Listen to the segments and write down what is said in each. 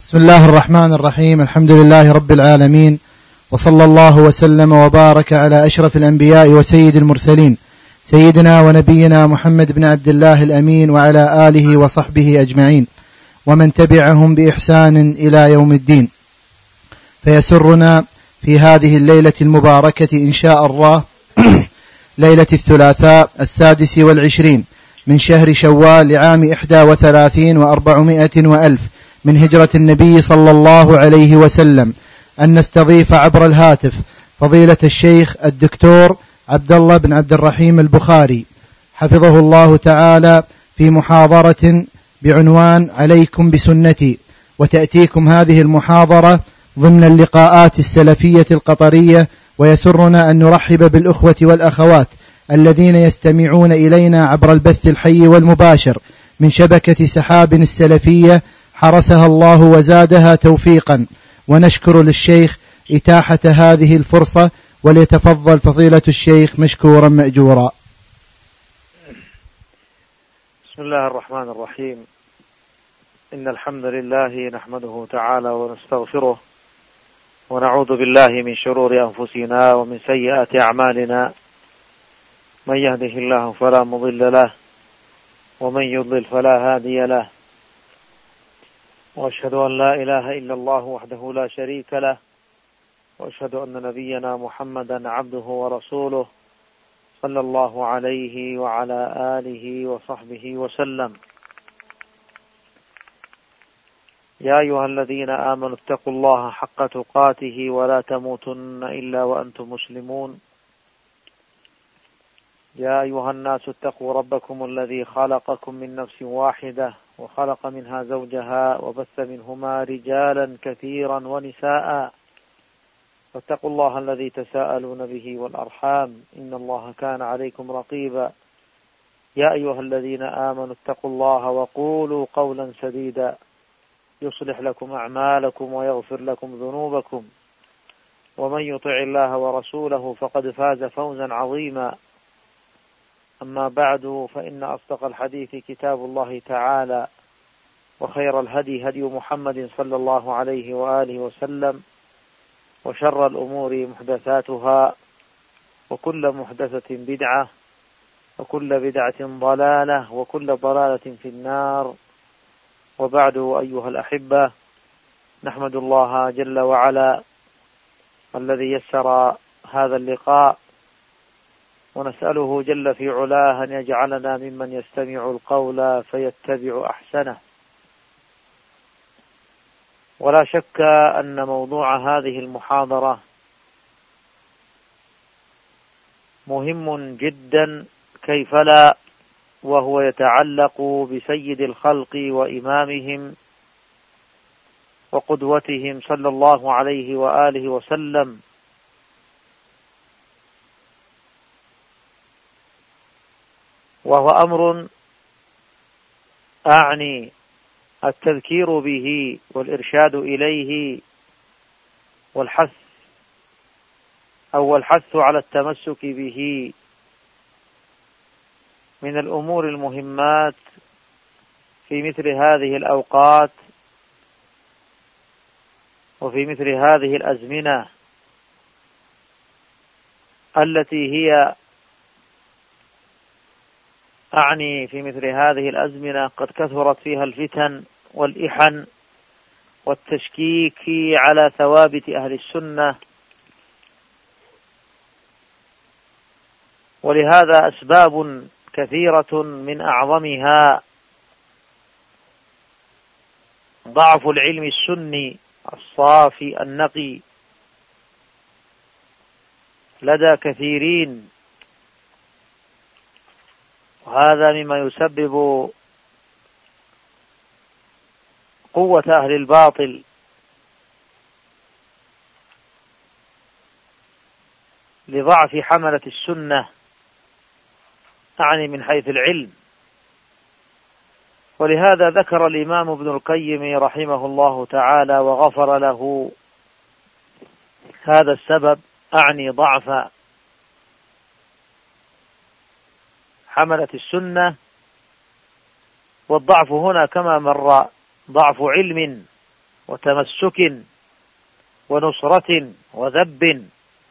بسم الله الرحمن الرحيم. الحمد لله رب العالمين، وصلى الله وسلم وبارك على أشرف الأنبياء وسيد المرسلين سيدنا ونبينا محمد بن عبد الله الأمين وعلى آله وصحبه أجمعين ومن تبعهم بإحسان إلى يوم الدين. فيسرنا في هذه الليلة المباركة إن شاء الله ليلة الثلاثاء 26 من شهر شوال لعام 31 و400 وألف من هجرة النبي صلى الله عليه وسلم أن نستضيف عبر الهاتف فضيلة الشيخ الدكتور عبد الله بن عبد الرحيم البخاري حفظه الله تعالى في محاضرة بعنوان عليكم بسنتي، وتأتيكم هذه المحاضرة ضمن اللقاءات السلفية القطرية. ويسرنا أن نرحب بالأخوة والأخوات الذين يستمعون إلينا عبر البث الحي والمباشر من شبكة سحاب السلفية حرسها الله وزادها توفيقا. ونشكر للشيخ إتاحة هذه الفرصة، وليتفضل فضيلة الشيخ مشكورا مأجورا. بسم الله الرحمن الرحيم. إن الحمد لله نحمده تعالى ونستغفره، ونعوذ بالله من شرور أنفسنا ومن سيئات أعمالنا. من يهده الله فلا مضل له، ومن يضلل فلا هادي له. وأشهد أن لا إله إلا الله وحده لا شريك له، وأشهد أن نبينا محمدا عبده ورسوله صلى الله عليه وعلى آله وصحبه وسلم. يا أيها الذين آمنوا اتقوا الله حق تقاته ولا تموتن إلا وأنتم مسلمون. يا أيها الناس اتقوا ربكم الذي خلقكم من نفس واحدة وخلق منها زوجها وبث منهما رجالا كثيرا ونساء، فاتقوا الله الذي تساءلون به والأرحام إن الله كان عليكم رقيبا. يا أيها الذين آمنوا اتقوا الله وقولوا قولا سديدا يصلح لكم أعمالكم ويغفر لكم ذنوبكم، ومن يطع الله ورسوله فقد فاز فوزا عظيما. أما بعد، فإن أصدق الحديث كتاب الله تعالى، وخير الهدي هدي محمد صلى الله عليه وآله وسلم، وشر الأمور محدثاتها، وكل محدثة بدعة، وكل بدعة ضلالة، وكل ضلالة في النار. وبعد، أيها الأحبة، نحمد الله جل وعلا الذي يسر هذا اللقاء، ونسأله جل في علاه أن يجعلنا ممن يستمع القول فيتبع أحسنه. ولا شك أن موضوع هذه المحاضرة مهم جدا، كيف لا، وهو يتعلق بسيد الخلق وإمامهم وقدوتهم صلى الله عليه وآله وسلم. وهو أمر أعني التذكير به والإرشاد إليه والحث على التمسك به من الأمور المهمات في مثل هذه الأوقات وفي مثل هذه الأزمنة التي هي أعني في مثل هذه الأزمنة قد كثرت فيها الفتن والإحن والتشكيك على ثوابت أهل السنة. ولهذا أسباب كثيرة، من أعظمها ضعف العلم السني الصافي النقي لدى كثيرين، وهذا مما يسبب قوة أهل الباطل لضعف حملة السنة، أعني من حيث العلم. ولهذا ذكر الإمام ابن القيم رحمه الله تعالى وغفر له هذا السبب، أعني ضعف حملة السنة. والضعف هنا كما مر ضعف علم وتمسك ونصرة وذب.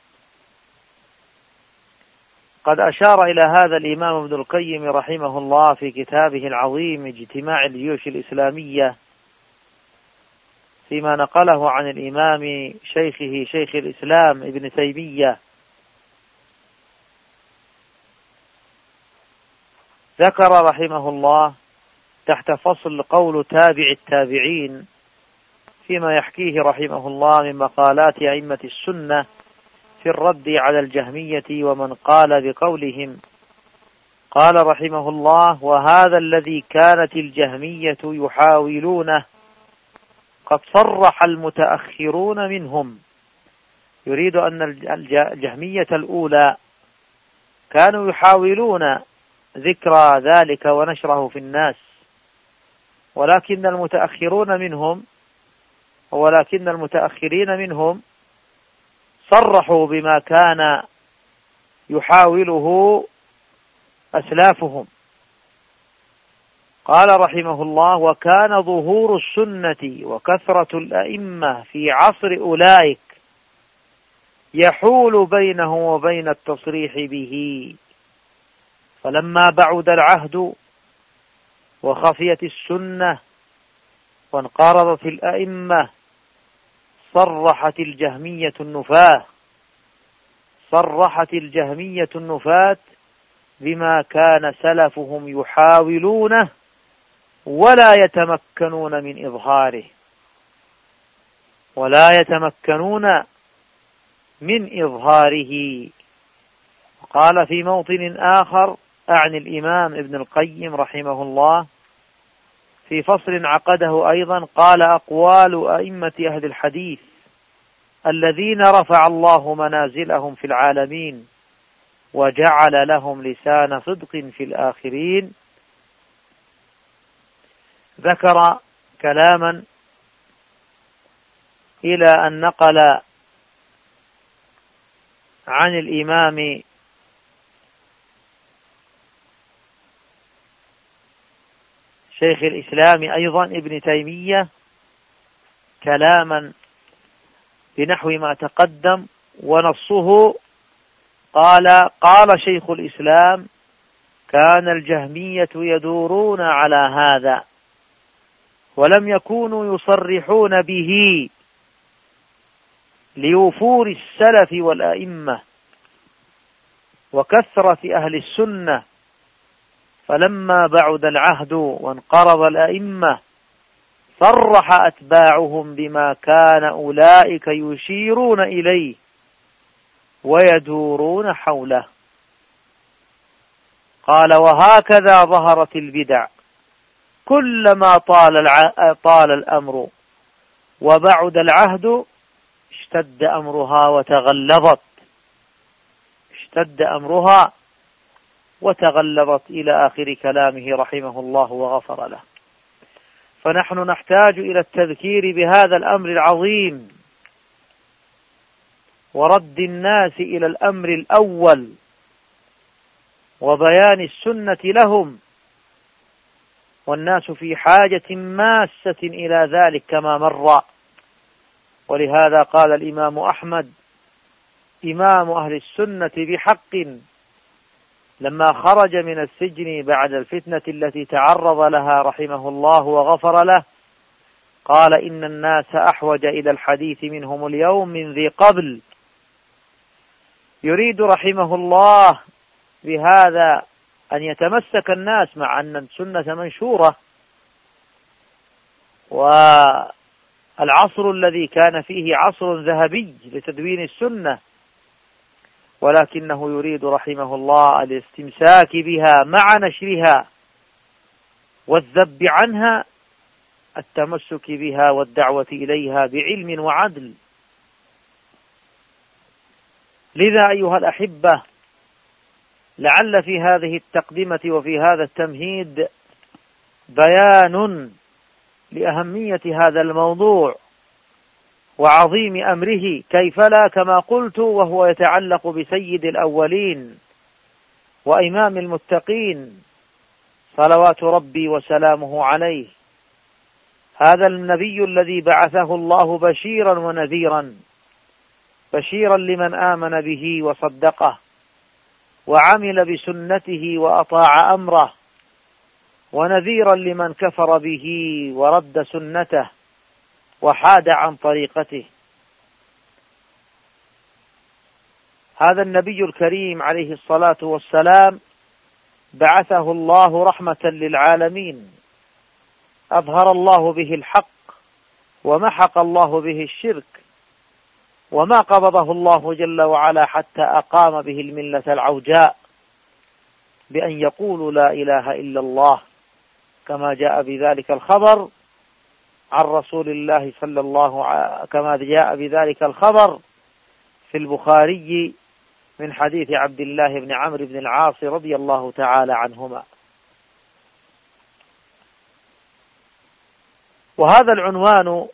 قد أشار إلى هذا الإمام ابن القيم رحمه الله في كتابه العظيم اجتماع الجيوش الإسلامية فيما نقله عن الإمام شيخه شيخ الإسلام ابن تيمية. ذكر رحمه الله تحت فصل قول تابع التابعين فيما يحكيه رحمه الله من مقالات أئمة السنة في الرد على الجهمية ومن قال بقولهم. قال رحمه الله: وهذا الذي كانت الجهمية يحاولونه قد صرح المتأخرون منهم. يريد أن الجهمية الأولى كانوا يحاولون ذكر ذلك ونشره في الناس، ولكن المتأخرين منهم صرحوا بما كان يحاوله أسلافهم. قال رحمه الله: وكان ظهور السنة وكثرة الأئمة في عصر أولئك يحول بينه وبين التصريح به، فلما بعد العهد وخفيت السنة وانقرضت الأئمة صرحت الجهمية النفاة بما كان سلفهم يحاولونه ولا يتمكنون من إظهاره. قال في موطن آخر أعني الإمام ابن القيم رحمه الله في فصل عقده أيضا، قال: أقوال أئمة أهل الحديث الذين رفع الله منازلهم في العالمين وجعل لهم لسان صدق في الآخرين. ذكر كلاما إلى أن نقل عن الإمام شيخ الإسلام أيضا ابن تيمية كلاما بنحو ما تقدم، ونصه قال شيخ الإسلام: كان الجهمية يدورون على هذا ولم يكونوا يصرحون به لوفور السلف والأئمة وكثرة أهل السنة، فلما بعد العهد وانقرض الأئمة صرح أتباعهم بما كان أولئك يشيرون إليه ويدورون حوله. قال: وهكذا ظهرت البدع كلما طال الأمر وبعد العهد اشتد أمرها وتغلظت إلى آخر كلامه رحمه الله وغفر له. فنحن نحتاج إلى التذكير بهذا الأمر العظيم ورد الناس إلى الأمر الأول وبيان السنة لهم، والناس في حاجة ماسة إلى ذلك كما مر. ولهذا قال الإمام أحمد إمام أهل السنة بحق لما خرج من السجن بعد الفتنة التي تعرض لها رحمه الله وغفر له، قال: إن الناس أحوج إلى الحديث منهم اليوم من ذي قبل. يريد رحمه الله بهذا أن يتمسك الناس مع أن السنة منشورة، والعصر الذي كان فيه عصر ذهبي لتدوين السنة، ولكنه يريد رحمه الله الاستمساك بها مع نشرها والذب عنها، التمسك بها والدعوة إليها بعلم وعدل. لذا أيها الأحبة، لعل في هذه التقدمة وفي هذا التمهيد بيان لأهمية هذا الموضوع وعظيم أمره، كيف لا، كما قلت، وهو يتعلق بسيد الأولين وإمام المتقين صلوات ربي وسلامه عليه. هذا النبي الذي بعثه الله بشيرا ونذيرا، بشيرا لمن آمن به وصدقه وعمل بسنته وأطاع أمره، ونذيرا لمن كفر به ورد سنته وحاد عن طريقته. هذا النبي الكريم عليه الصلاة والسلام بعثه الله رحمة للعالمين، أظهر الله به الحق ومحق الله به الشرك، وما قبضه الله جل وعلا حتى أقام به الملة العوجاء بأن يقولوا لا إله إلا الله، كما جاء بذلك الخبر عن رسول الله كما جاء بذلك الخبر في البخاري من حديث عبد الله بن عمرو بن العاص رضي الله تعالى عنهما. وهذا العنوان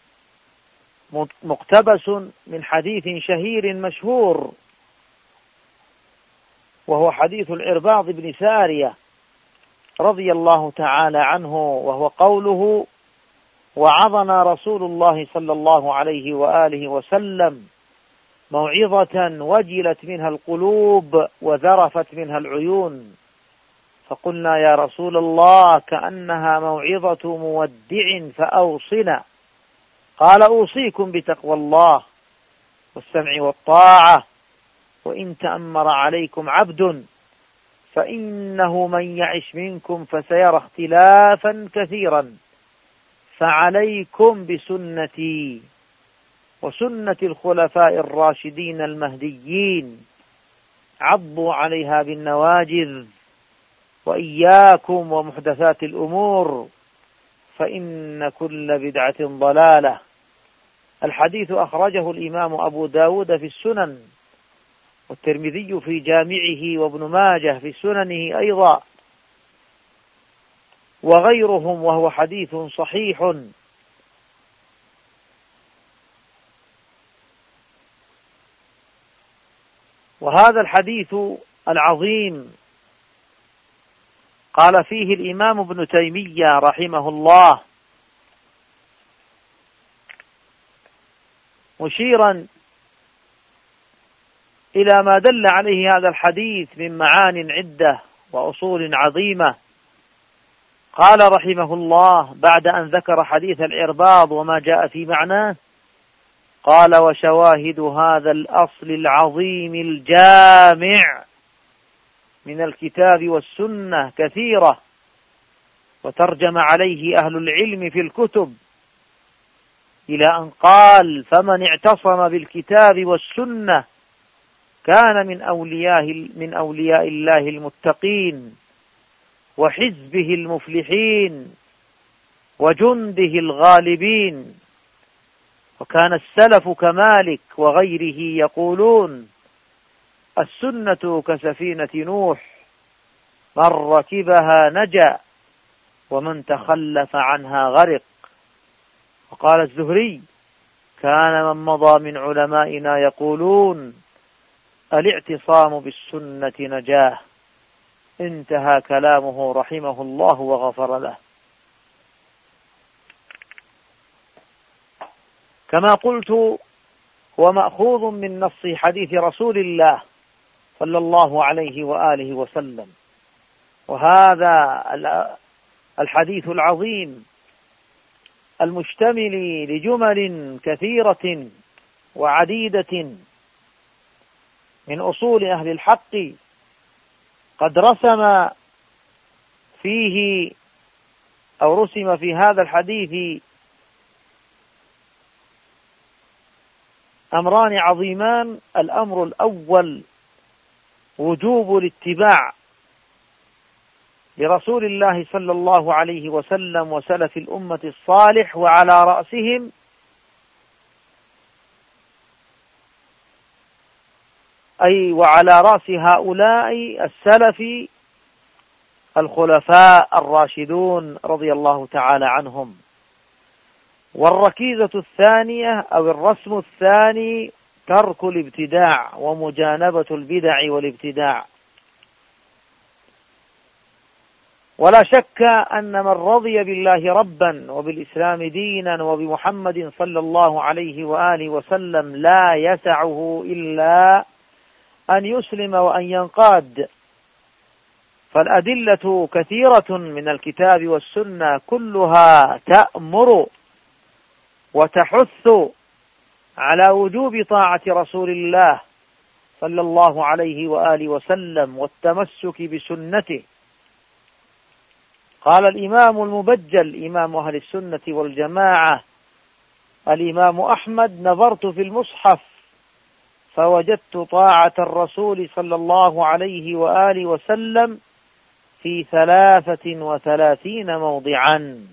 مقتبس من حديث شهير مشهور، وهو حديث العرباض بن سارية رضي الله تعالى عنه، وهو قوله: وعظنا رسول الله صلى الله عليه وآله وسلم موعظة وجلت منها القلوب وذرفت منها العيون، فقلنا يا رسول الله كأنها موعظة مودع فأوصنا. قال: أوصيكم بتقوى الله والسمع والطاعة، وإن تأمر عليكم عبد فإنه من يعش منكم فسيرى اختلافا كثيرا، فعليكم بسنتي وسنة الخلفاء الراشدين المهديين، عضوا عليها بالنواجذ، وإياكم ومحدثات الأمور، فإن كل بدعة ضلالة. الحديث أخرجه الإمام أبو داود في السنن، والترمذي في جامعه، وابن ماجه في سننه أيضا، وغيرهم، وهو حديث صحيح. وهذا الحديث العظيم قال فيه الإمام ابن تيمية رحمه الله مشيرا إلى ما دل عليه هذا الحديث من معان عدة وأصول عظيمة. قال رحمه الله بعد أن ذكر حديث العرباض وما جاء في معناه، قال: وشواهد هذا الأصل العظيم الجامع من الكتاب والسنة كثيرة، وترجم عليه أهل العلم في الكتب، إلى أن قال: فمن اعتصم بالكتاب والسنة كان من أولياء الله المتقين وحزبه المفلحين وجنده الغالبين. وكان السلف كمالك وغيره يقولون: السنة كسفينة نوح، من ركبها نجا ومن تخلف عنها غرق. وقال الزهري: كان من مضى من علمائنا يقولون: الاعتصام بالسنة نجاه. انتهى كلامه رحمه الله وغفر له. كما قلت هو مأخوذ من نص حديث رسول الله صلى الله عليه وآله وسلم. وهذا الحديث العظيم المشتمل لجمل كثيرة وعديدة من أصول أهل الحق قد رسم في هذا الحديث أمران عظيمان. الأمر الأول وجوب الاتباع لرسول الله صلى الله عليه وسلم وسلف الأمة الصالح، وعلى رأسهم وعلى رأس هؤلاء السلف الخلفاء الراشدون رضي الله تعالى عنهم. والركيزة الثانية أو الرسم الثاني ترك الابتداع ومجانبة البدع والابتداع. ولا شك أن من رضي بالله ربا وبالإسلام دينا وبمحمد صلى الله عليه وآله وسلم لا يسعه إلا أن يسلم وأن ينقاد. فالأدلة كثيرة من الكتاب والسنة كلها تأمر وتحث على وجوب طاعة رسول الله صلى الله عليه وآله وسلم والتمسك بسنته. قال الإمام المبجل إمام أهل السنة والجماعة الإمام أحمد: نظرت في المصحف فوجدت طاعة الرسول صلى الله عليه وآله وسلم في 33 موضعا.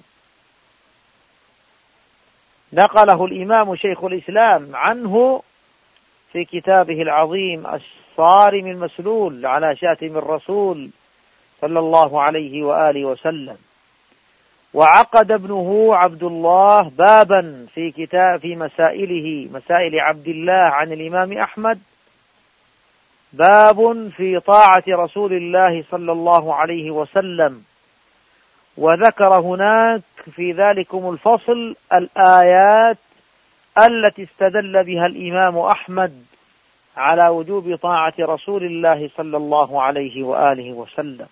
نقله الإمام شيخ الإسلام عنه في كتابه العظيم الصارم المسلول على شاتم الرسول صلى الله عليه وآله وسلم. وعقد ابنه عبد الله بابا في مسائل عبد الله عن الإمام أحمد، باب في طاعة رسول الله صلى الله عليه وسلم، وذكر هناك في ذلكم الفصل الآيات التي استدل بها الإمام أحمد على وجوب طاعة رسول الله صلى الله عليه وآله وسلم.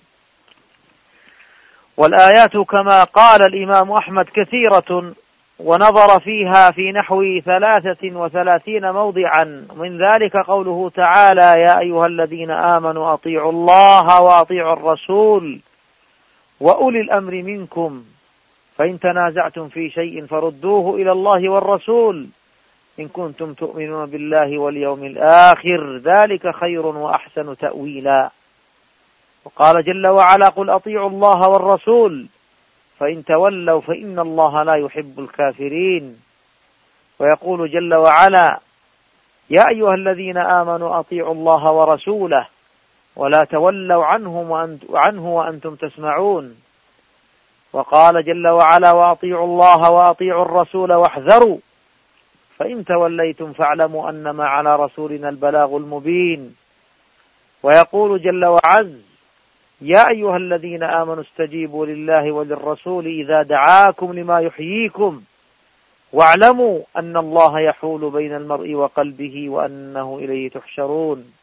والآيات كما قال الإمام أحمد كثيرة، ونظر فيها في نحو 33 موضعا، من ذلك قوله تعالى: يا أيها الذين آمنوا أطيعوا الله وأطيعوا الرسول وأولي الأمر منكم فإن تنازعتم في شيء فردوه إلى الله والرسول إن كنتم تؤمنون بالله واليوم الآخر ذلك خير وأحسن تأويلا. وقال جل وعلا: قل أطيعوا الله والرسول فإن تولوا فإن الله لا يحب الكافرين. ويقول جل وعلا: يا أيها الذين آمنوا أطيعوا الله ورسوله ولا تولوا عنه وأنتم تسمعون. وقال جل وعلا: وأطيعوا الله وأطيعوا الرسول واحذروا فإن توليتم فاعلموا أنما على رسولنا البلاغ المبين. ويقول جل وعز: يا أيها الذين آمنوا استجيبوا لله وللرسول إذا دعاكم لما يحييكم واعلموا أن الله يحول بين المرء وقلبه وأنه إليه تحشرون.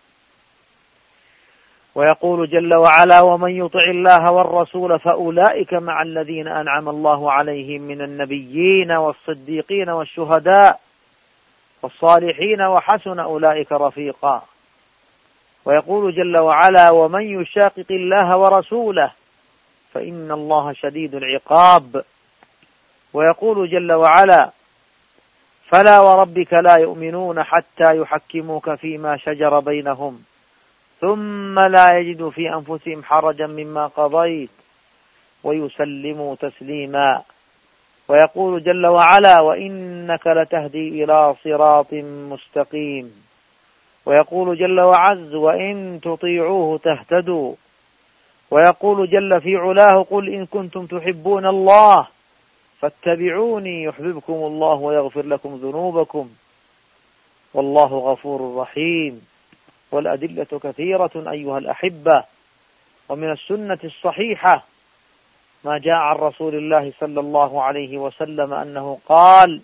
ويقول جل وعلا: ومن يطع الله والرسول فأولئك مع الذين أنعم الله عليهم من النبيين والصديقين والشهداء والصالحين وحسن أولئك رفيقا. ويقول جل وعلا: ومن يشاقق الله ورسوله فإن الله شديد العقاب. ويقول جل وعلا: فلا وربك لا يؤمنون حتى يحكموك فيما شجر بينهم ثم لا يجدوا في أنفسهم حرجا مما قضيت ويسلموا تسليما. ويقول جل وعلا: وإنك لتهدي إلى صراط مستقيم. ويقول جل وعز: وإن تطيعوه تهتدوا. ويقول جل في علاه: قل إن كنتم تحبون الله فاتبعوني يحببكم الله ويغفر لكم ذنوبكم والله غفور رحيم. والأدلة كثيرة أيها الأحبة. ومن السنة الصحيحة ما جاء عن رسول الله صلى الله عليه وسلم أنه قال: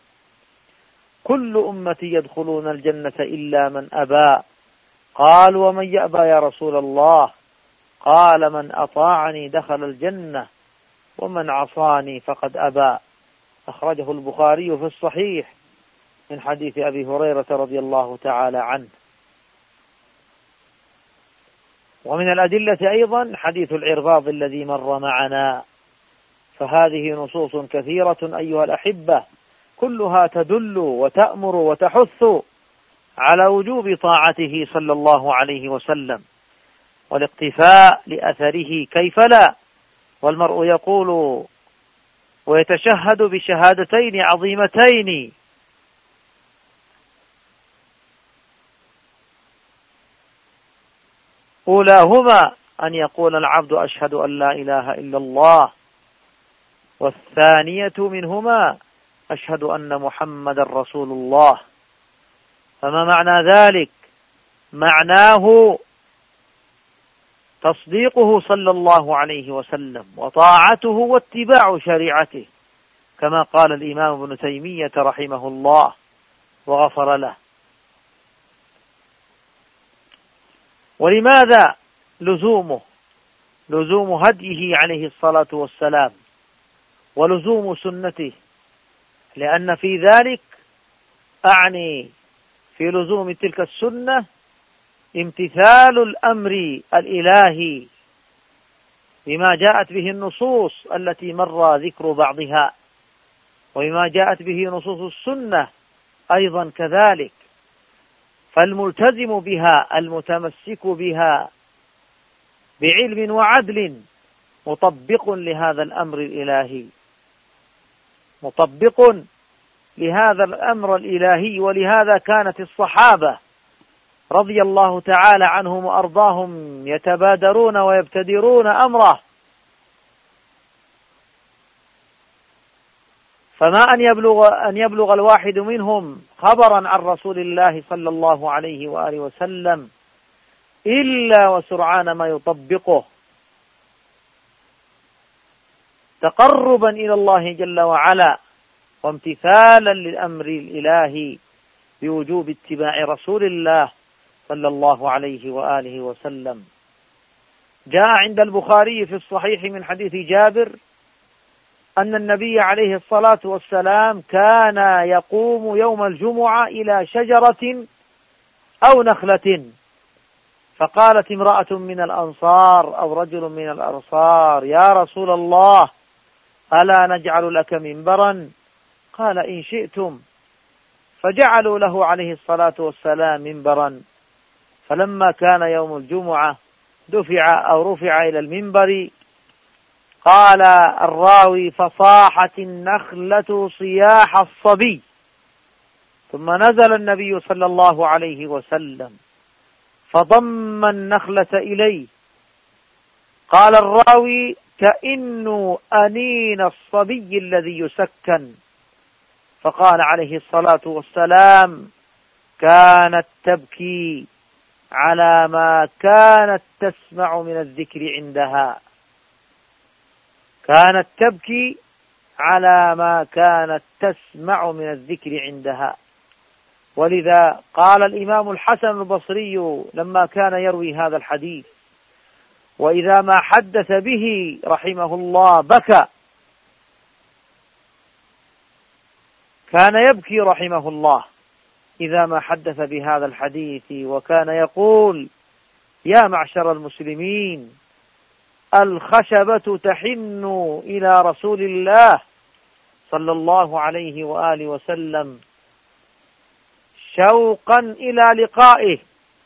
كل أمتي يدخلون الجنة إلا من أبى. قال: ومن يأبى يا رسول الله؟ قال: من أطاعني دخل الجنة ومن عصاني فقد أبى. أخرجه البخاري في الصحيح من حديث أبي هريرة رضي الله تعالى عنه. ومن الأدلة أيضا حديث العرباض الذي مر معنا. فهذه نصوص كثيرة أيها الأحبة كلها تدل وتأمر وتحث على وجوب طاعته صلى الله عليه وسلم والاقتفاء لأثره، كيف لا؟ والمرء يقول ويتشهد بشهادتين عظيمتين: أولاهما أن يقول العبد أشهد أن لا إله إلا الله، والثانية منهما أشهد أن محمد رسول الله. فما معنى ذلك؟ معناه تصديقه صلى الله عليه وسلم وطاعته واتباع شريعته، كما قال الإمام ابن تيمية رحمه الله وغفر له. ولماذا لزوم هديه عليه الصلاة والسلام ولزوم سنته؟ لأن في ذلك، أعني في لزوم تلك السنة، امتثال الأمر الإلهي بما جاءت به النصوص التي مر ذكر بعضها، وبما جاءت به نصوص السنة أيضا كذلك. فالملتزم بها المتمسك بها بعلم وعدل مطبق لهذا الأمر الإلهي، مطبق لهذا الأمر الإلهي. ولهذا كانت الصحابة رضي الله تعالى عنهم وأرضاهم يتبادرون ويبتدرون أمره، فما أن يبلغ الواحد منهم خبرا عن رسول الله صلى الله عليه وآله وسلم إلا وسرعان ما يطبقه تقربا إلى الله جل وعلا وامتثالا للأمر الإلهي بوجوب اتباع رسول الله صلى الله عليه وآله وسلم. جاء عند البخاري في الصحيح من حديث جابر أن النبي عليه الصلاة والسلام كان يقوم يوم الجمعة إلى شجرة أو نخلة، فقالت امرأة من الأنصار أو رجل من الأنصار: يا رسول الله، ألا نجعل لك منبرا؟ قال: إن شئتم. فجعلوا له عليه الصلاة والسلام منبرا. فلما كان يوم الجمعة رفع إلى المنبر. قال الراوي: فصاحت النخلة صياح الصبي، ثم نزل النبي صلى الله عليه وسلم فضم النخلة إليه. قال الراوي: كأنه أنين الصبي الذي يسكن. فقال عليه الصلاة والسلام: كانت تبكي على ما كانت تسمع من الذكر عندها، كانت تبكي على ما كانت تسمع من الذكر عندها. ولذا قال الإمام الحسن البصري لما كان يروي هذا الحديث: وإذا ما حدث به رحمه الله بكى. كان يبكي رحمه الله إذا ما حدث بهذا الحديث، وكان يقول: يا معشر المسلمين، الخشبة تحن إلى رسول الله صلى الله عليه وآله وسلم شوقا إلى لقائه،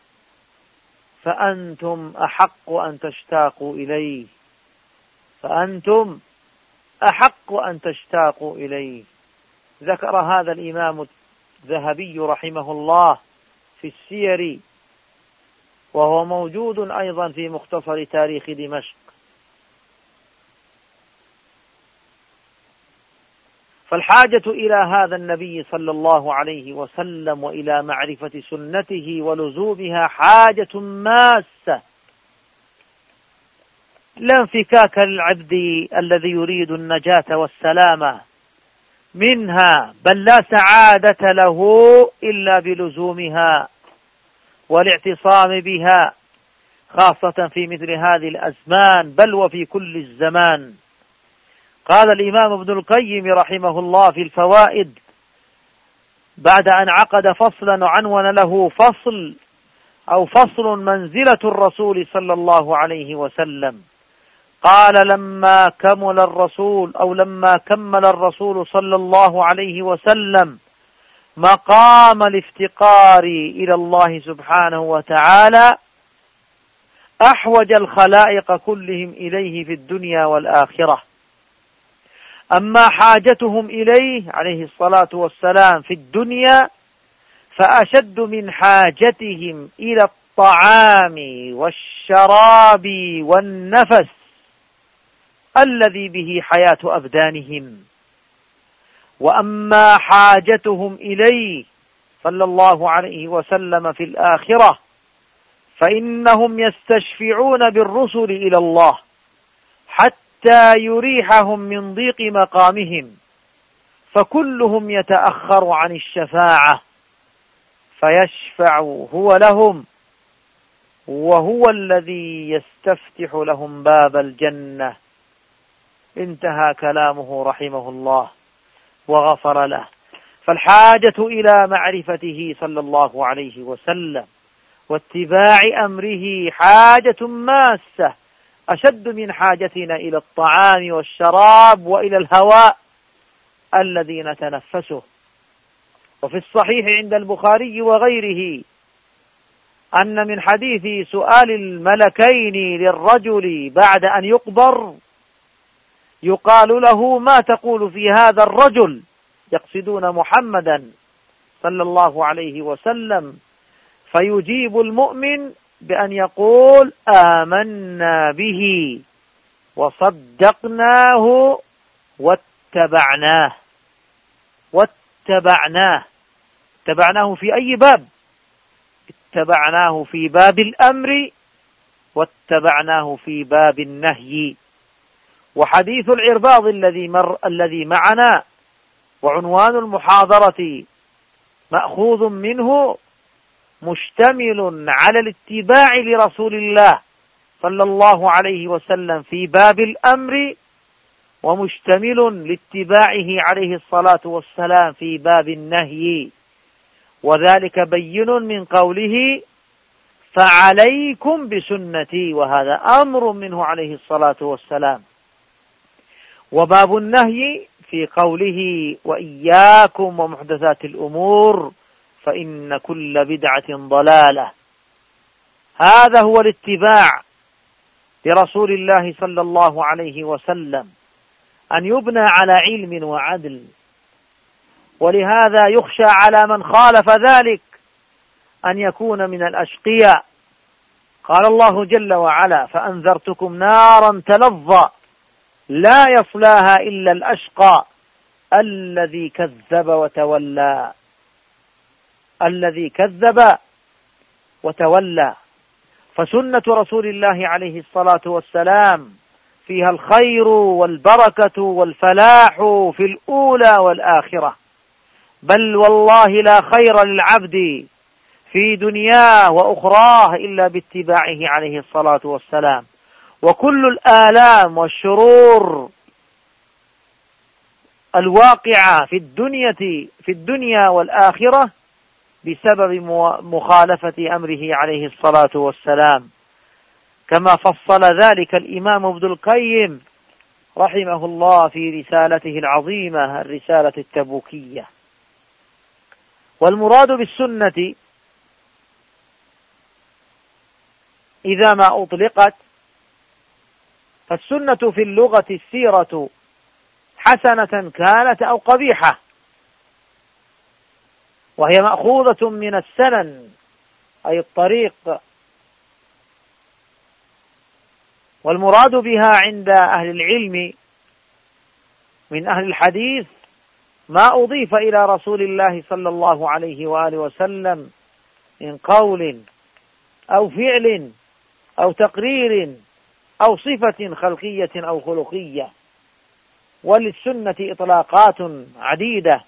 فأنتم أحق أن تشتاقوا إليه، فأنتم أحق أن تشتاقوا إليه. ذكر هذا الإمام الذهبي رحمه الله في السير، وهو موجود أيضا في مختصر تاريخ دمشق. فالحاجة إلى هذا النبي صلى الله عليه وسلم وإلى معرفة سنته ولزومها حاجة ماسة، لا انفكاك للعبد الذي يريد النجاة والسلامة منها، بل لا سعادة له إلا بلزومها والاعتصام بها، خاصة في مثل هذه الأزمان، بل وفي كل الزمان. قال الإمام ابن القيم رحمه الله في الفوائد بعد أن عقد فصلا وعنون له فصل منزلة الرسول صلى الله عليه وسلم، قال: لما كمل الرسول صلى الله عليه وسلم مقام الافتقار إلى الله سبحانه وتعالى، أحوج الخلائق كلهم إليه في الدنيا والآخرة. أما حاجتهم إليه عليه الصلاة والسلام في الدنيا فأشد من حاجتهم إلى الطعام والشراب والنفس الذي به حياة أبدانهم. وأما حاجتهم إليه صلى الله عليه وسلم في الآخرة فإنهم يستشفعون بالرسل إلى الله حتى يريحهم من ضيق مقامهم، فكلهم يتأخر عن الشفاعة فيشفع هو لهم، وهو الذي يستفتح لهم باب الجنة. انتهى كلامه رحمه الله وغفر له. فالحاجة إلى معرفته صلى الله عليه وسلم واتباع أمره حاجة ماسة أشد من حاجتنا إلى الطعام والشراب وإلى الهواء الذي نتنفسه. وفي الصحيح عند البخاري وغيره أن من حديث سؤال الملكين للرجل بعد أن يقبر يقال له: ما تقول في هذا الرجل؟ يقصدون محمدا صلى الله عليه وسلم، فيجيب المؤمن بأن يقول: آمنا به وصدقناه واتبعناه. اتبعناه في أي باب؟ اتبعناه في باب الأمر، واتبعناه في باب النهي. وحديث العرباض الذي معنا وعنوان المحاضرة مأخوذ منه مشتمل على الاتباع لرسول الله صلى الله عليه وسلم في باب الأمر، ومشتمل لاتباعه عليه الصلاة والسلام في باب النهي، وذلك بين من قوله: فعليكم بسنتي، وهذا أمر منه عليه الصلاة والسلام. وباب النهي في قوله: وإياكم ومحدثات الأمور فإن كل بدعة ضلالة. هذا هو الاتباع لرسول الله صلى الله عليه وسلم، أن يبنى على علم وعدل. ولهذا يخشى على من خالف ذلك أن يكون من الأشقياء. قال الله جل وعلا: فأنذرتكم نارا تلظى لا يصلاها إلا الأشقى الذي كذب وتولى. فسنة رسول الله عليه الصلاة والسلام فيها الخير والبركة والفلاح في الأولى والآخرة، بل والله لا خير للعبد في دنياه وأخراه إلا باتباعه عليه الصلاة والسلام. وكل الآلام والشرور الواقعة في الدنيا والآخرة بسبب مخالفة أمره عليه الصلاة والسلام، كما فصل ذلك الإمام ابن القيم رحمه الله في رسالته العظيمة الرسالة التبوكية. والمراد بالسنة إذا ما أطلقت، فالسنة في اللغة السيرة حسنة كانت أو قبيحة، وهي مأخوذة من السنن أي الطريق. والمراد بها عند أهل العلم من أهل الحديث ما أضيف إلى رسول الله صلى الله عليه وآله وسلم من قول أو فعل أو تقرير أو صفة خلقية أو خلقية. وللسنة إطلاقات عديدة،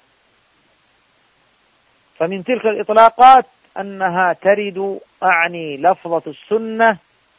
فمن تلك الإطلاقات أنها ترد، أعني لفظة السنة،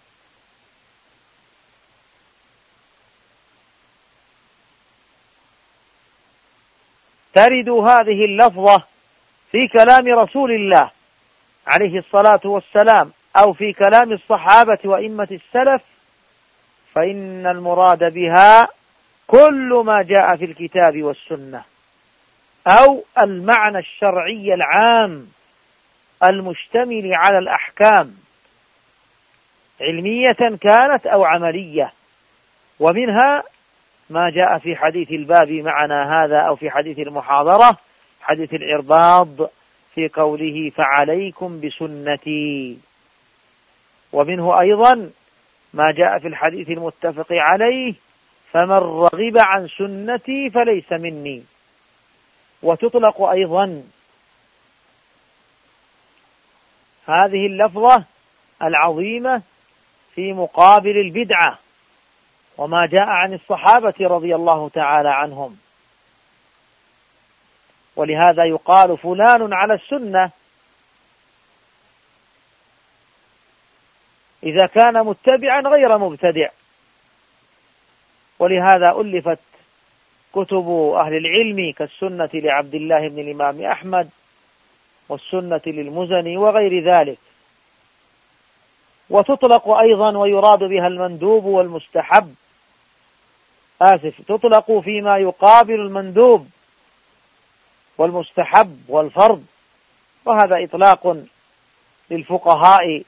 ترد هذه اللفظة في كلام رسول الله عليه الصلاة والسلام أو في كلام الصحابة وإمة السلف، فإن المراد بها كل ما جاء في الكتاب والسنة، أو المعنى الشرعي العام المشتمل على الأحكام علمية كانت أو عملية. ومنها ما جاء في حديث الباب معنا هذا، أو في حديث المحاضرة، حديث العرباض في قوله: فعليكم بسنتي. ومنه أيضا ما جاء في الحديث المتفق عليه: فمن رغب عن سنتي فليس مني. وتطلق أيضا هذه اللفظة العظيمة في مقابل البدعة وما جاء عن الصحابة رضي الله تعالى عنهم. ولهذا يقال فلان على السنة إذا كان متبعا غير مبتدع. ولهذا ألفت كتب أهل العلم كالسنة لعبد الله بن الإمام أحمد والسنة للمزني وغير ذلك. وتطلق أيضا ويراد بها المندوب والمستحب، تطلق فيما يقابل المندوب والمستحب والفرض، وهذا إطلاق للفقهاء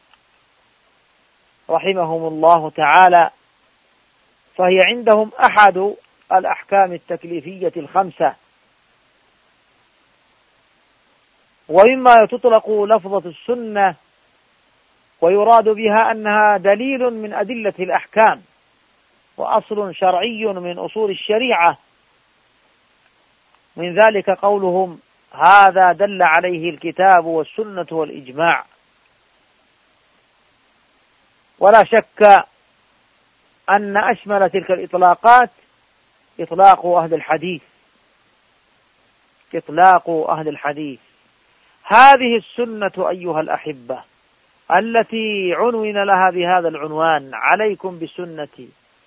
رحمهم الله تعالى، فهي عندهم أحد الأحكام التكليفية الخمسة. ومما تطلق لفظة السنة ويراد بها أنها دليل من أدلة الأحكام وأصل شرعي من أصول الشريعة، من ذلك قولهم هذا دل عليه الكتاب والسنة والإجماع. ولا شك أن أشمل تلك الإطلاقات إطلاق أهل الحديث. هذه السنة أيها الأحبة التي عنون لها بهذا العنوان عليكم بسنتي،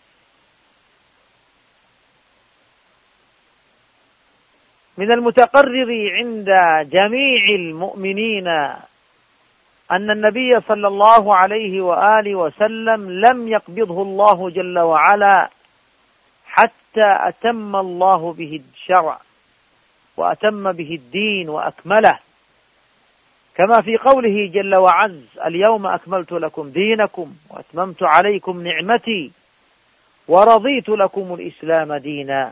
من المتقرر عند جميع المؤمنين أن النبي صلى الله عليه وآله وسلم لم يقبضه الله جل وعلا حتى أتم الله به الشرع وأتم به الدين وأكمله، كما في قوله جل وعز اليوم أكملت لكم دينكم وأتممت عليكم نعمتي ورضيت لكم الإسلام دينا.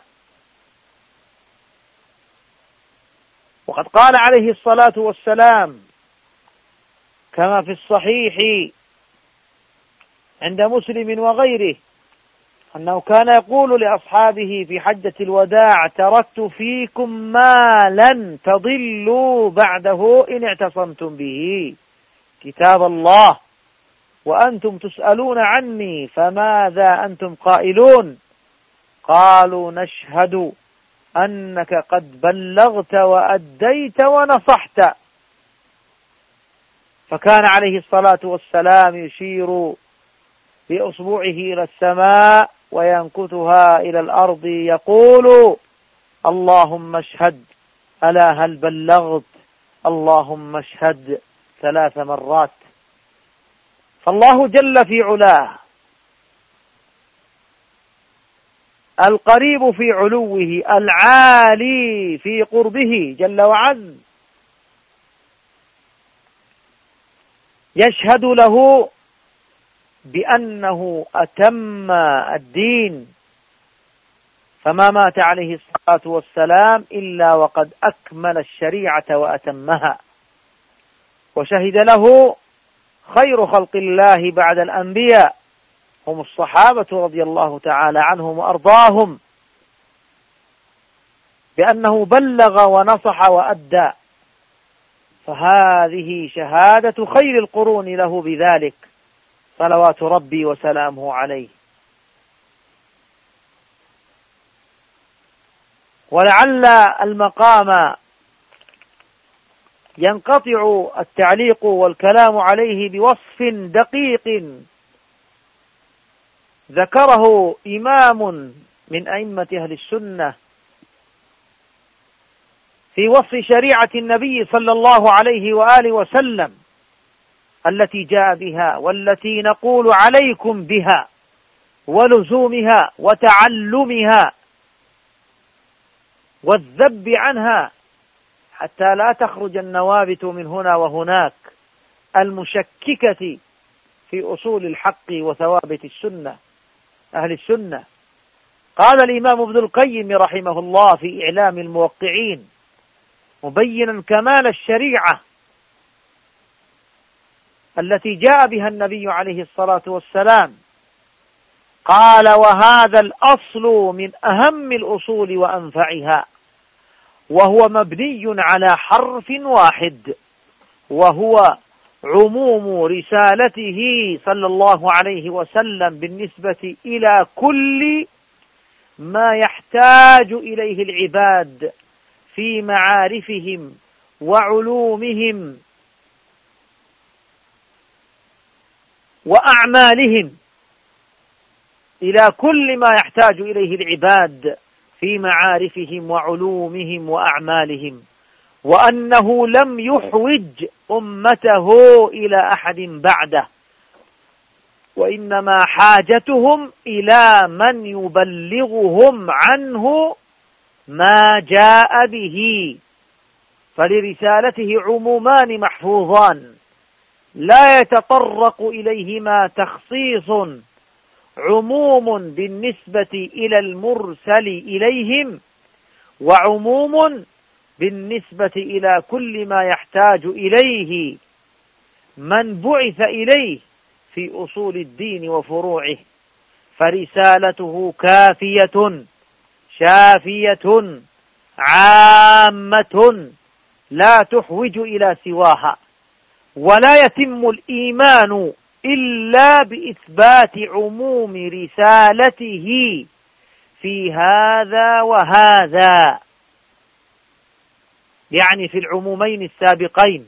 وقد قال عليه الصلاة والسلام كما في الصحيح عند مسلم وغيره أنه كان يقول لأصحابه في حجة الوداع تركت فيكم ما لن تضلوا بعده إن اعتصمتم به كتاب الله وأنتم تسألون عني فماذا أنتم قائلون؟ قالوا نشهد أنك قد بلغت وأديت ونصحت. فكان عليه الصلاة والسلام يشير بأصبعه إلى السماء وينكتها إلى الأرض يقول اللهم اشهد ألا هل بلغت اللهم اشهد 3 مرات. فالله جل في علاه القريب في علوه العالي في قربه جل وعز يشهد له بأنه أتم الدين، فما مات عليه الصلاة والسلام إلا وقد أكمل الشريعة وأتمها. وشهد له خير خلق الله بعد الأنبياء هم الصحابة رضي الله تعالى عنهم وأرضاهم بأنه بلغ ونصح وأدى، فهذه شهادة خير القرون له بذلك صلوات ربي وسلامه عليه. ولعل المقام ينقطع التعليق والكلام عليه بوصف دقيق ذكره إمام من أئمة أهل السنة في وصف شريعة النبي صلى الله عليه وآله وسلم التي جاء بها والتي نقول عليكم بها ولزومها وتعلمها والذب عنها حتى لا تخرج النوابت من هنا وهناك المشككة في أصول الحق وثوابت السنة أهل السنة. قال الإمام ابن القيم رحمه الله في إعلام الموقعين مبينا كمال الشريعة التي جاء بها النبي عليه الصلاة والسلام، قال وهذا الأصل من أهم الأصول وأنفعها، وهو مبني على حرف واحد وهو عموم رسالته صلى الله عليه وسلم بالنسبة إلى كل ما يحتاج إليه العباد في معارفهم وعلومهم وأعمالهم، إلى كل ما يحتاج إليه العباد في معارفهم وعلومهم وأعمالهم، وأنه لم يحوج أمته إلى أحد بعده، وإنما حاجتهم إلى من يبلغهم عنه ما جاء به. فلرسالته عمومان محفوظان لا يتطرق إليهما تخصيص، عموم بالنسبة إلى المرسل إليهم، وعموم بالنسبة إلى كل ما يحتاج إليه من بعث إليه في أصول الدين وفروعه. فرسالته كافية شافية عامة لا تحوج إلى سواها، ولا يتم الإيمان إلا بإثبات عموم رسالته في هذا وهذا، يعني في العمومين السابقين.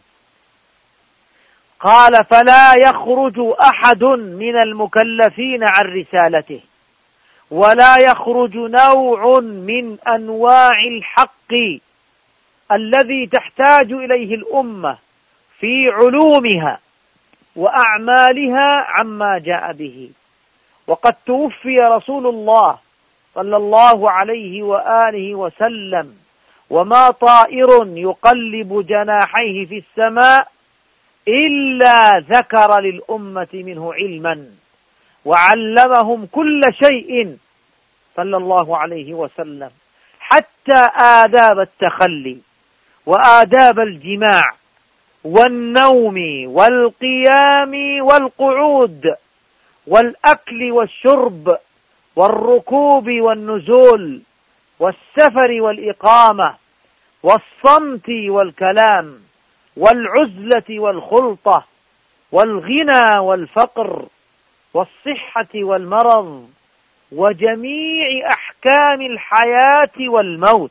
قال: فلا يخرج أحد من المكلفين عن رسالته، ولا يخرج نوع من أنواع الحق الذي تحتاج إليه الأمة في علومها وأعمالها عما جاء به. وقد توفي رسول الله صلى الله عليه وآله وسلم، وما طائر يقلب جناحيه في السماء إلا ذكر للأمة منه علما، وعلمهم كل شيء صلى الله عليه وسلم، حتى آداب التخلي وآداب الجماع والنوم والقيام والقعود والأكل والشرب والركوب والنزول والسفر والإقامة والصمت والكلام والعزلة والخلطة والغنى والفقر والصحة والمرض وجميع أحكام الحياة والموت.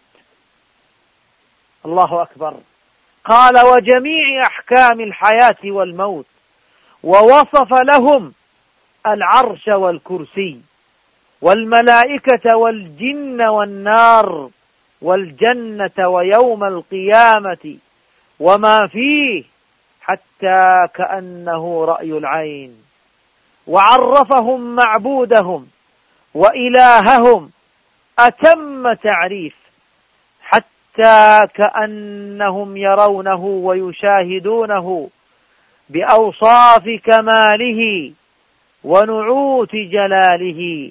الله أكبر. قال: وجميع أحكام الحياة والموت. ووصف لهم العرش والكرسي والملائكة والجن والنار والجنة ويوم القيامة وما فيه، حتى كأنه رأي العين. وعرفهم معبودهم وإلههم أتم تعريف، حتى كأنهم يرونه ويشاهدونه بأوصاف كماله ونعوت جلاله.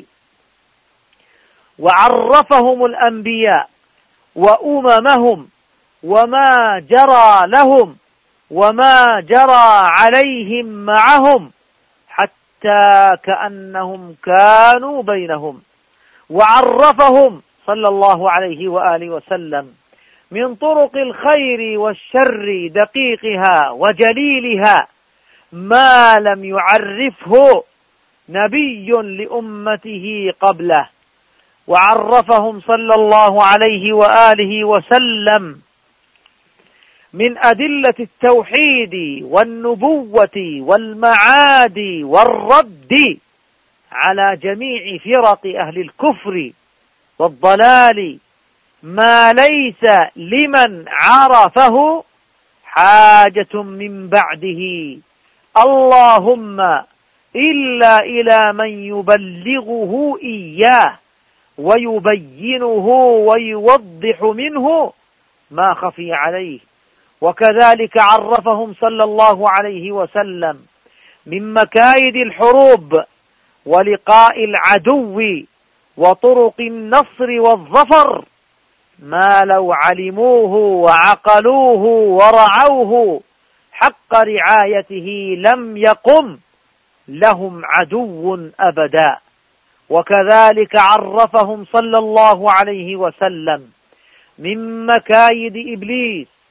وعرفهم الأنبياء وأممهم وما جرى لهم وما جرى عليهم معهم، حتى كأنهم كانوا بينهم. وعرفهم صلى الله عليه وآله وسلم من طرق الخير والشر دقيقها وجليلها ما لم يعرفه نبي لأمته قبله. وعرفهم صلى الله عليه وآله وسلم من أدلة التوحيد والنبوة والمعاد والرد على جميع فرق أهل الكفر والضلال ما ليس لمن عرفه حاجة من بعده اللهم إلا إلى من يبلغه إياه ويبينه ويوضح منه ما خفي عليه. وكذلك عرفهم صلى الله عليه وسلم من مكايد الحروب ولقاء العدو وطرق النصر والظفر ما لو علموه وعقلوه ورعوه حق رعايته لم يقم لهم عدو أبدا. وكذلك عرفهم صلى الله عليه وسلم من مكايد إبليس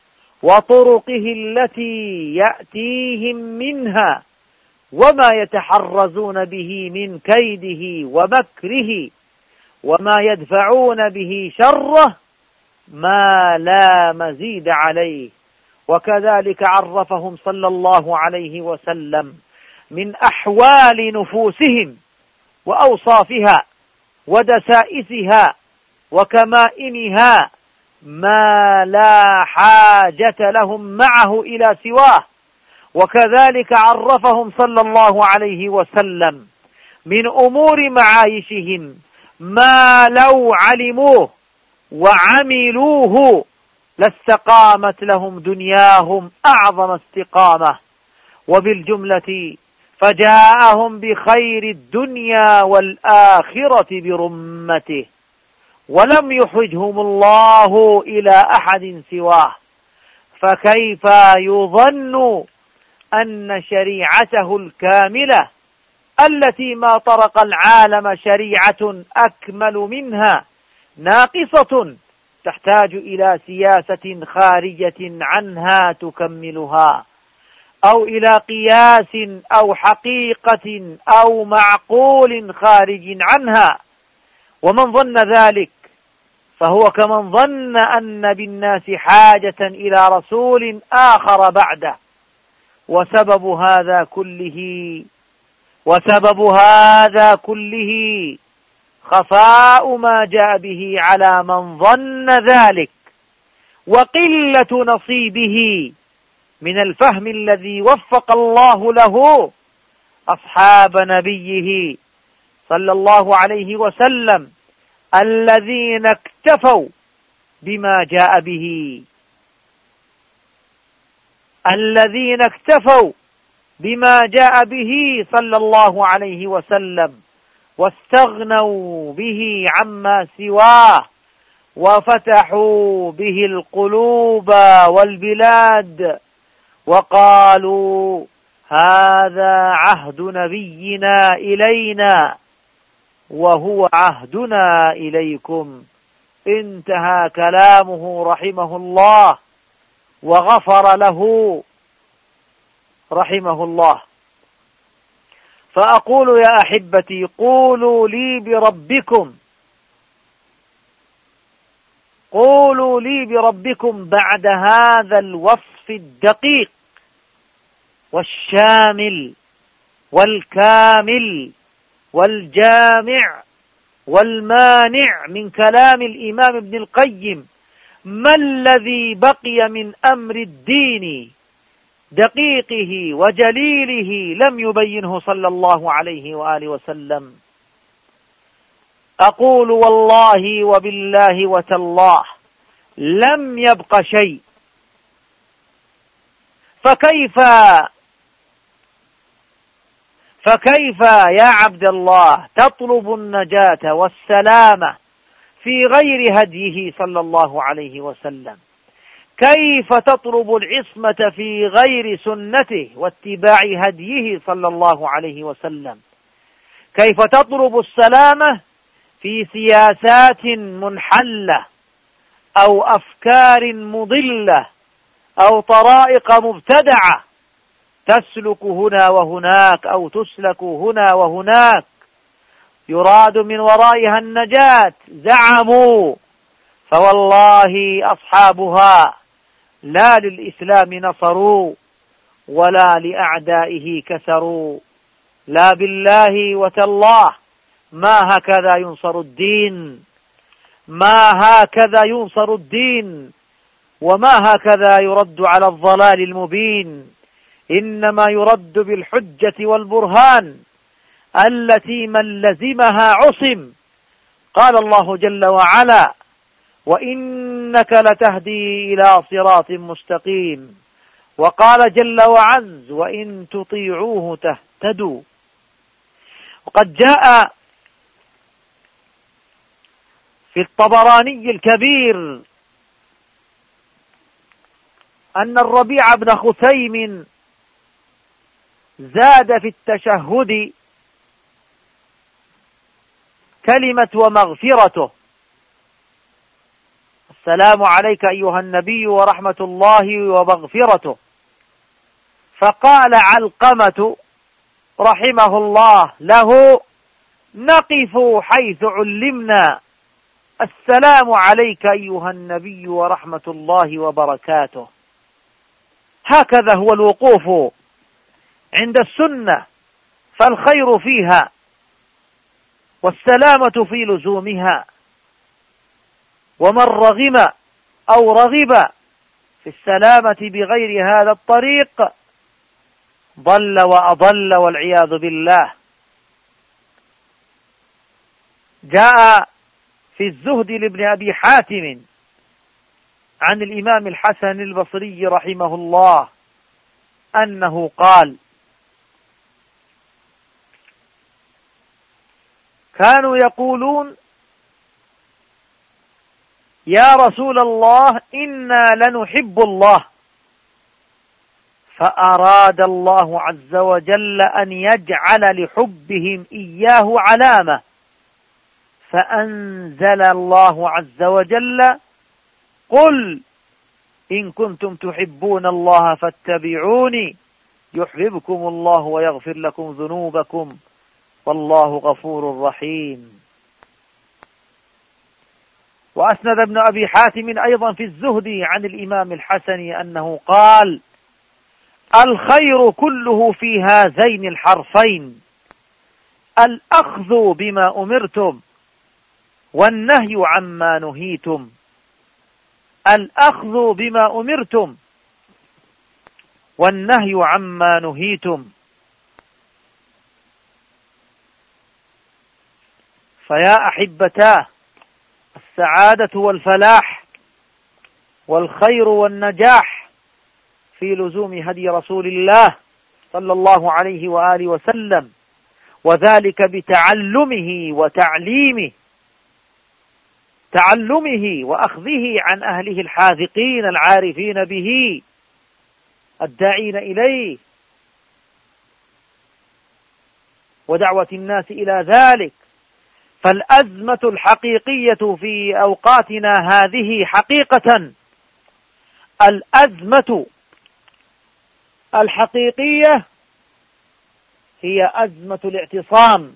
وطرقه التي يأتيهم منها وما يتحرزون به من كيده ومكره وما يدفعون به شره ما لا مزيد عليه. وكذلك عرفهم صلى الله عليه وسلم من أحوال نفوسهم وأوصافها ودسائسها وكمائنها ما لا حاجة لهم معه إلى سواه. وكذلك عرفهم صلى الله عليه وسلم من أمور معايشهم ما لو علموه وعملوه لاستقامت لهم دنياهم أعظم استقامة. وبالجملة فجاءهم بخير الدنيا والآخرة برمته، ولم يحوجهم الله إلى أحد سواه. فكيف يظن أن شريعته الكاملة التي ما طرق العالم شريعة أكمل منها ناقصة تحتاج إلى سياسة خارجة عنها تكملها، أو إلى قياس أو حقيقة أو معقول خارج عنها؟ ومن ظن ذلك فهو كمن ظن أن بالناس حاجة إلى رسول آخر بعده. وسبب هذا كله خفاء ما جاء به على من ظن ذلك، وقلة نصيبه من الفهم الذي وفق الله له أصحاب نبيه صلى الله عليه وسلم الذين اكتفوا بما جاء به صلى الله عليه وسلم، واستغنوا به عما سواه، وفتحوا به القلوب والبلاد، وقالوا هذا عهد نبينا إلينا وهو عهدنا إليكم. انتهى كلامه رحمه الله وغفر له رحمه الله. فأقول يا أحبتي قولوا لي بربكم بعد هذا الوصف الدقيق والشامل والكامل والجامع والمانع من كلام الإمام ابن القيم، ما الذي بقي من أمر الدين دقيقه وجليله لم يبينه صلى الله عليه وآله وسلم؟ أقول والله وبالله وتالله لم يبق شيء. فكيف يا عبد الله تطلب النجاة والسلامة في غير هديه صلى الله عليه وسلم؟ كيف تطلب العصمة في غير سنته واتباع هديه صلى الله عليه وسلم؟ كيف تطلب السلامة في سياسات منحلة أو أفكار مضلة أو طرائق مبتدعة تسلك هنا وهناك أو تسلك هنا وهناك يراد من ورائها النجاة؟ زعموا، فوالله أصحابها لا للإسلام نصروا ولا لأعدائه كسروا. لا بالله وتالله ما هكذا ينصر الدين، وما هكذا يرد على الضلال المبين. إنما يرد بالحجة والبرهان التي من لزمها عصم. قال الله جل وعلا: وإنك لتهدي إلى صراط مستقيم. وقال جل وعز: وإن تطيعوه تهتدوا. وقد جاء في الطبراني الكبير أن الربيع بن خثيم زاد في التشهد كلمة ومغفرته. السلام عليك أيها النبي ورحمة الله ومغفرته. فقال علقمة رحمه الله له: نقف حيث علمنا، السلام عليك أيها النبي ورحمة الله وبركاته. هكذا هو الوقوف عند السنة، فالخير فيها والسلامة في لزومها، ومن رغم أو رغب في السلامة بغير هذا الطريق ضل وأضل والعياذ بالله. جاء في الزهد لابن أبي حاتم عن الإمام الحسن البصري رحمه الله أنه قال: كانوا يقولون يا رسول الله إنا لنحب الله، فأراد الله عز وجل أن يجعل لحبهم إياه علامة، فأنزل الله عز وجل: قل إن كنتم تحبون الله فاتبعوني يحببكم الله ويغفر لكم ذنوبكم والله غفور رحيم. وأسند ابن أبي حاتم أيضا في الزهد عن الإمام الحسن أنه قال: الخير كله في هذين الحرفين، الأخذ بما أمرتم والنهي عما نهيتم. الأخذ بما أمرتم والنهي عما نهيتم. فيا أحبتاه، السعادة والفلاح والخير والنجاح في لزوم هدي رسول الله صلى الله عليه وآله وسلم، وذلك بتعلمه وتعليمه، تعلمه وأخذه عن أهله الحاذقين العارفين به الداعين إليه، ودعوة الناس إلى ذلك. فالأزمة الحقيقية في أوقاتنا هذه حقيقة، الأزمة الحقيقية هي أزمة الاعتصام،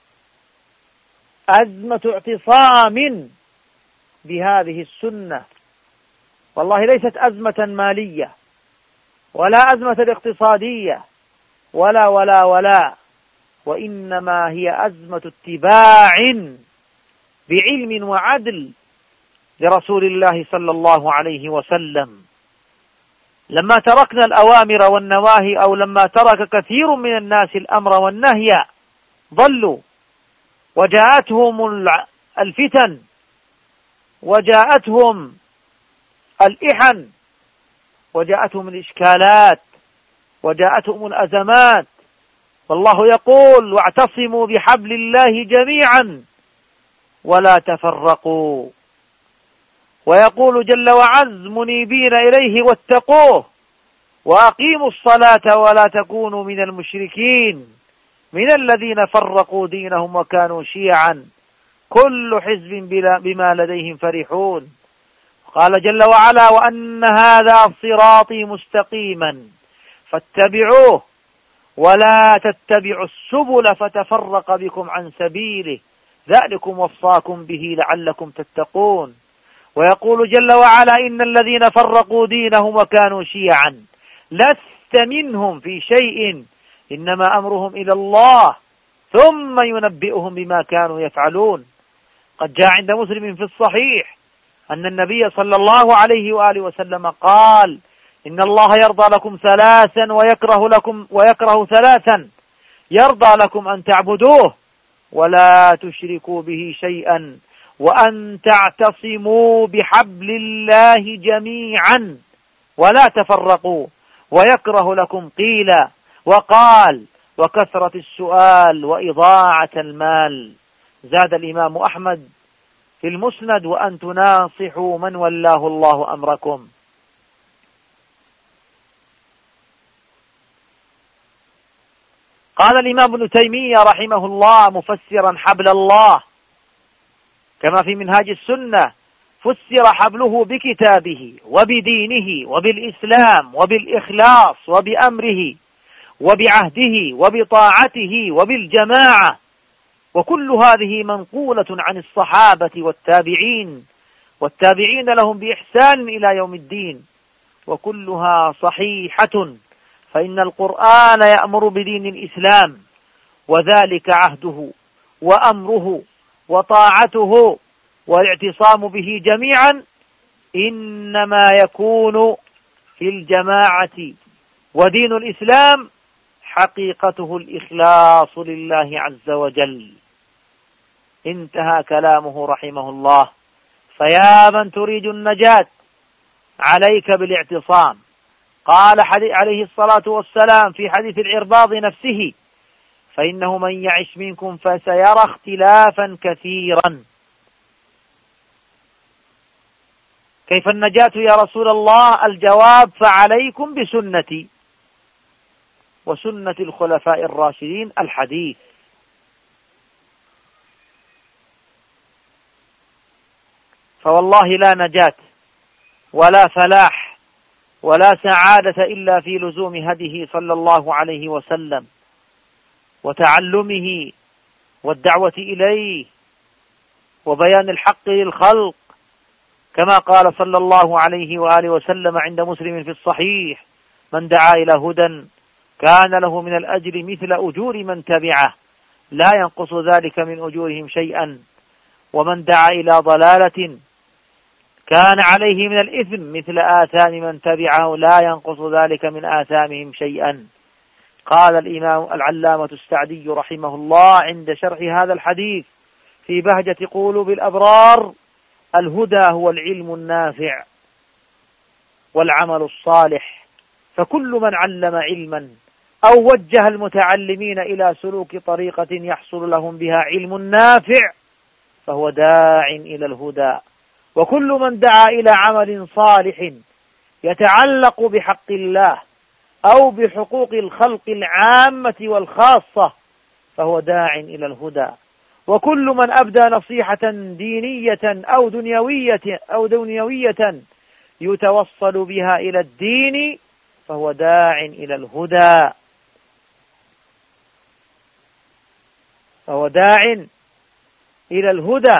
أزمة اعتصام بهذه السنة. والله ليست أزمة مالية ولا أزمة اقتصادية ولا، وإنما هي أزمة اتباع بعلم وعدل لرسول الله صلى الله عليه وسلم. لما تركنا الأوامر والنواهي، أو لما ترك كثير من الناس الأمر والنهي، ضلوا وجاءتهم الفتن وجاءتهم الإحن وجاءتهم الإشكالات وجاءتهم الأزمات. والله يقول: واعتصموا بحبل الله جميعا ولا تفرقوا. ويقول جل وعز: منيبين إليه واتقوه وأقيموا الصلاة ولا تكونوا من المشركين من الذين فرقوا دينهم وكانوا شيعا كل حزب بما لديهم فرحون. قال جل وعلا: وأن هذا صراطي مستقيما فاتبعوه ولا تتبعوا السبل فتفرق بكم عن سبيله ذلكم وصاكم به لعلكم تتقون. ويقول جل وعلا: إن الذين فرقوا دينهم وكانوا شيعا لست منهم في شيء إنما أمرهم إلى الله ثم ينبئهم بما كانوا يفعلون. قد جاء عند مسلم في الصحيح أن النبي صلى الله عليه وآله وسلم قال: إن الله يرضى لكم ثلاثا ويكره ثلاثا، يرضى لكم أن تعبدوه ولا تشركوا به شيئا وأن تعتصموا بحبل الله جميعا ولا تفرقوا، ويكره لكم قيل وقال وكثرة السؤال وإضاعة المال. زاد الإمام أحمد في المسند: وأن تناصحوا من ولاه الله أمركم. قال الإمام ابن تيمية رحمه الله مفسرا حبل الله كما في منهاج السنة: فسر حبله بكتابه وبدينه وبالإسلام وبالإخلاص وبأمره وبعهده وبطاعته وبالجماعة، وكل هذه منقولة عن الصحابة والتابعين لهم بإحسان إلى يوم الدين، وكلها صحيحة، فإن القرآن يأمر بدين الإسلام، وذلك عهده وأمره وطاعته، والاعتصام به جميعا إنما يكون في الجماعة، ودين الإسلام حقيقته الإخلاص لله عز وجل. انتهى كلامه رحمه الله. فيا من تريد النجاة عليك بالاعتصام. قال عليه الصلاة والسلام في حديث العرباض نفسه: فإنه من يعش منكم فسيرى اختلافا كثيرا. كيف النجاة يا رسول الله؟ الجواب: فعليكم بسنتي وسنة الخلفاء الراشدين الحديث. فوالله لا نجاة ولا فلاح ولا سعادة إلا في لزوم هديه صلى الله عليه وسلم وتعلمه والدعوة إليه وبيان الحق للخلق، كما قال صلى الله عليه وآله وسلم عند مسلم في الصحيح: من دعا إلى هدى كان له من الأجر مثل أجور من تبعه لا ينقص ذلك من أجورهم شيئا، ومن دعا إلى ضلالة كان عليه من الإثم مثل آثام من تبعه لا ينقص ذلك من آثامهم شيئا. قال الإمام العلامة السعدي رحمه الله عند شرح هذا الحديث في بهجة قلوب الأبرار: الهدى هو العلم النافع والعمل الصالح، فكل من علم علما أو وجه المتعلمين إلى سلوك طريقة يحصل لهم بها علم نافع فهو داع إلى الهدى، وكل من دعا إلى عمل صالح يتعلق بحق الله أو بحقوق الخلق العامة والخاصة فهو داع إلى الهدى، وكل من أبدى نصيحة دينية أو دنيوية يتوصل بها إلى الدين فهو داع إلى الهدى، فهو داع إلى الهدى.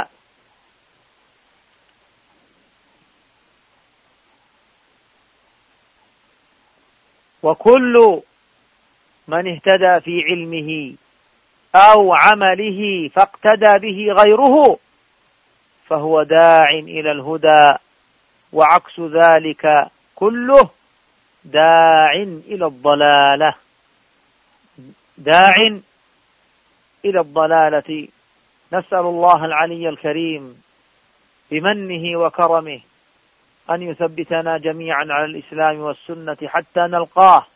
وكل من اهتدى في علمه أو عمله فاقتدى به غيره فهو داع إلى الهدى، وعكس ذلك كله داع إلى الضلالة، داع إلى الضلالة. نسأل الله العلي الكريم بمنه وكرمه أن يثبتنا جميعا على الإسلام والسنة حتى نلقاه،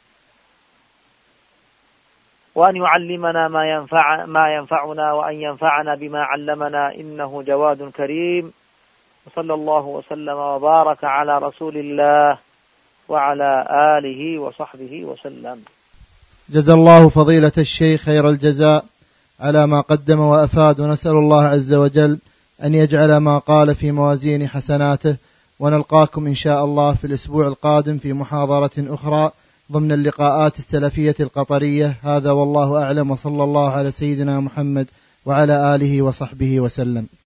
وأن يعلمنا ما ينفعنا وأن ينفعنا بما علمنا، إنه جواد كريم. وصلى الله وسلم وبارك على رسول الله وعلى آله وصحبه وسلم. جزا الله فضيلة الشيخ خير الجزاء على ما قدم وأفاد، ونسأل الله عز وجل أن يجعل ما قال في موازين حسناته، ونلقاكم إن شاء الله في الأسبوع القادم في محاضرة أخرى ضمن اللقاءات السلفية القطرية. هذا والله أعلم، وصلى الله على سيدنا محمد وعلى آله وصحبه وسلم.